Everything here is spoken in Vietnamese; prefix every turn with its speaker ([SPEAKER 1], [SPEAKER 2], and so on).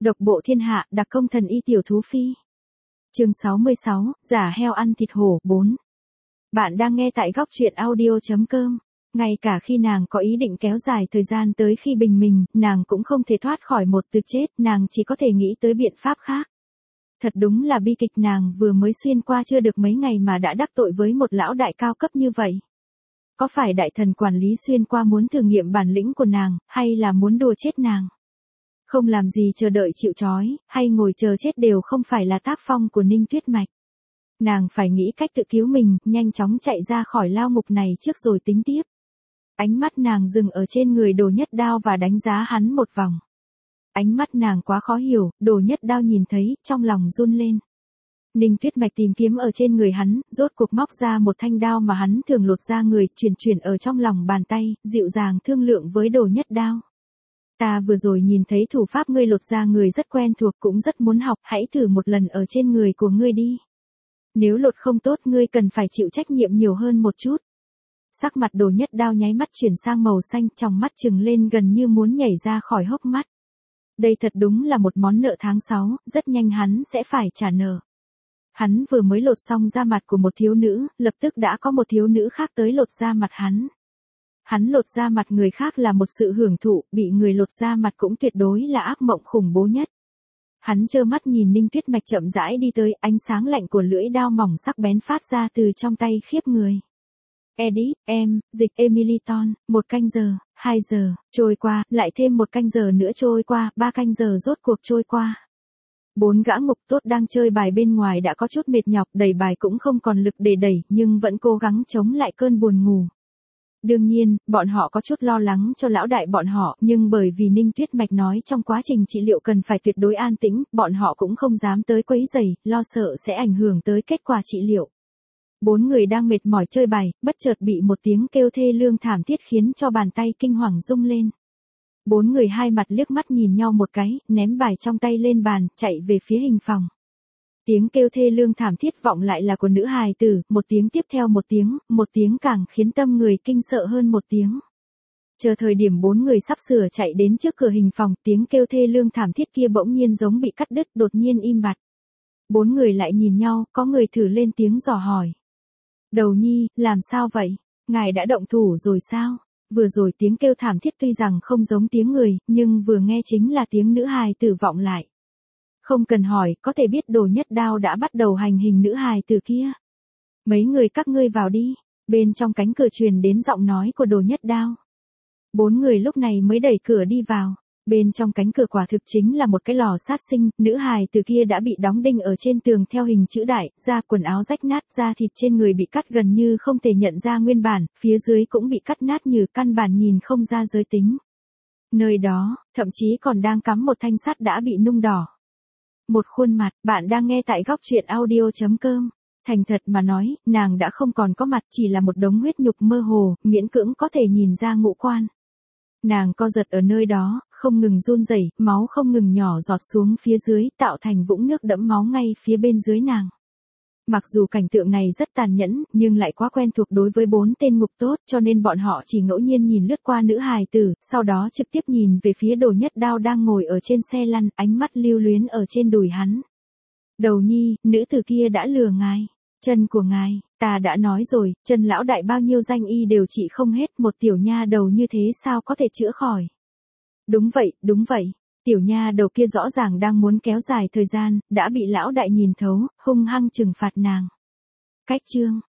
[SPEAKER 1] Độc bộ thiên hạ, đặc công thần y tiểu thú phi. Chương 66, giả heo ăn thịt hổ 4. Bạn đang nghe tại góc truyện audio.com. Ngay cả khi nàng có ý định kéo dài thời gian tới khi bình minh, nàng cũng không thể thoát khỏi một từ chết, nàng chỉ có thể nghĩ tới biện pháp khác. Thật đúng là bi kịch, nàng vừa mới xuyên qua chưa được mấy ngày mà đã đắc tội với một lão đại cao cấp như vậy. Có phải đại thần quản lý xuyên qua muốn thử nghiệm bản lĩnh của nàng, hay là muốn đùa chết nàng? Không làm gì chờ đợi chịu trói, hay ngồi chờ chết đều không phải là tác phong của Ninh Tuyết Mạch. Nàng phải nghĩ cách tự cứu mình, nhanh chóng chạy ra khỏi lao ngục này trước rồi tính tiếp. Ánh mắt nàng dừng ở trên người Đồ Nhất Đao và đánh giá hắn một vòng. Ánh mắt nàng quá khó hiểu, Đồ Nhất Đao nhìn thấy, trong lòng run lên. Ninh Tuyết Mạch tìm kiếm ở trên người hắn, rốt cuộc móc ra một thanh đao mà hắn thường lột ra người, chuyển ở trong lòng bàn tay, dịu dàng thương lượng với Đồ Nhất Đao. Ta vừa rồi nhìn thấy thủ pháp ngươi lột ra người rất quen thuộc, cũng rất muốn học, hãy thử một lần ở trên người của ngươi đi. Nếu lột không tốt ngươi cần phải chịu trách nhiệm nhiều hơn một chút. Sắc mặt Đồ Nhất Đao nháy mắt chuyển sang màu xanh, trong mắt trừng lên gần như muốn nhảy ra khỏi hốc mắt. Đây thật đúng là một món nợ tháng 6, rất nhanh hắn sẽ phải trả nợ. Hắn vừa mới lột xong da mặt của một thiếu nữ, lập tức đã có một thiếu nữ khác tới lột da mặt hắn. Hắn lột da mặt người khác là một sự hưởng thụ, bị người lột da mặt cũng tuyệt đối là ác mộng khủng bố nhất. Hắn trơ mắt nhìn Ninh Tuyết Mạch chậm rãi đi tới, ánh sáng lạnh của lưỡi dao mỏng sắc bén phát ra từ trong tay khiếp người. Edit, dịch Emiliton, 1 canh giờ, 2 giờ, trôi qua, lại thêm 1 canh giờ nữa trôi qua, 3 canh giờ rốt cuộc trôi qua. 4 gã ngục tốt đang chơi bài bên ngoài đã có chút mệt nhọc, đẩy bài cũng không còn lực để đẩy, nhưng vẫn cố gắng chống lại cơn buồn ngủ. Đương nhiên, bọn họ có chút lo lắng cho lão đại bọn họ, nhưng bởi vì Ninh Tuyết Mạch nói trong quá trình trị liệu cần phải tuyệt đối an tĩnh, bọn họ cũng không dám tới quấy rầy, lo sợ sẽ ảnh hưởng tới kết quả trị liệu. 4 người đang mệt mỏi chơi bài, bất chợt bị một tiếng kêu thê lương thảm thiết khiến cho bàn tay kinh hoàng rung lên. 4 người hai mặt liếc mắt nhìn nhau một cái, ném bài trong tay lên bàn, chạy về phía hình phòng. Tiếng kêu thê lương thảm thiết vọng lại là của nữ hài tử, một tiếng tiếp theo một tiếng càng khiến tâm người kinh sợ hơn một tiếng. Chờ thời điểm 4 người sắp sửa chạy đến trước cửa hình phòng, tiếng kêu thê lương thảm thiết kia bỗng nhiên giống bị cắt đứt, đột nhiên im bặt. 4 người lại nhìn nhau, có người thử lên tiếng dò hỏi. Đầu nhi, làm sao vậy? Ngài đã động thủ rồi sao? Vừa rồi tiếng kêu thảm thiết tuy rằng không giống tiếng người, nhưng vừa nghe chính là tiếng nữ hài tử vọng lại. Không cần hỏi, có thể biết Đồ Nhất Đao đã bắt đầu hành hình nữ hài tử kia. Mấy người các ngươi vào đi, bên trong cánh cửa truyền đến giọng nói của Đồ Nhất Đao. 4 người lúc này mới đẩy cửa đi vào. Bên trong cánh cửa quả thực chính là một cái lò sát sinh, nữ hài tử kia đã bị đóng đinh ở trên tường theo hình chữ đại, da quần áo rách nát, da thịt trên người bị cắt gần như không thể nhận ra nguyên bản, phía dưới cũng bị cắt nát như căn bản nhìn không ra giới tính. Nơi đó, thậm chí còn đang cắm một thanh sắt đã bị nung đỏ. Một khuôn mặt, bạn đang nghe tại góc truyện audio.com. Thành thật mà nói, nàng đã không còn có mặt, chỉ là một đống huyết nhục mơ hồ, miễn cưỡng có thể nhìn ra ngũ quan. Nàng co giật ở nơi đó, không ngừng run rẩy, máu không ngừng nhỏ giọt xuống phía dưới, tạo thành vũng nước đẫm máu ngay phía bên dưới nàng. Mặc dù cảnh tượng này rất tàn nhẫn, nhưng lại quá quen thuộc đối với 4 tên ngục tốt, cho nên bọn họ chỉ ngẫu nhiên nhìn lướt qua nữ hài tử, sau đó trực tiếp nhìn về phía Đồ Nhất Đao đang ngồi ở trên xe lăn, ánh mắt lưu luyến ở trên đùi hắn. Đầu nhi, nữ tử kia đã lừa ngài. Chân của ngài, ta đã nói rồi, chân lão đại bao nhiêu danh y đều trị không hết, một tiểu nha đầu như thế sao có thể chữa khỏi. Đúng vậy, tiểu nha đầu kia rõ ràng đang muốn kéo dài thời gian, đã bị lão đại nhìn thấu, hung hăng trừng phạt nàng. Cách chương,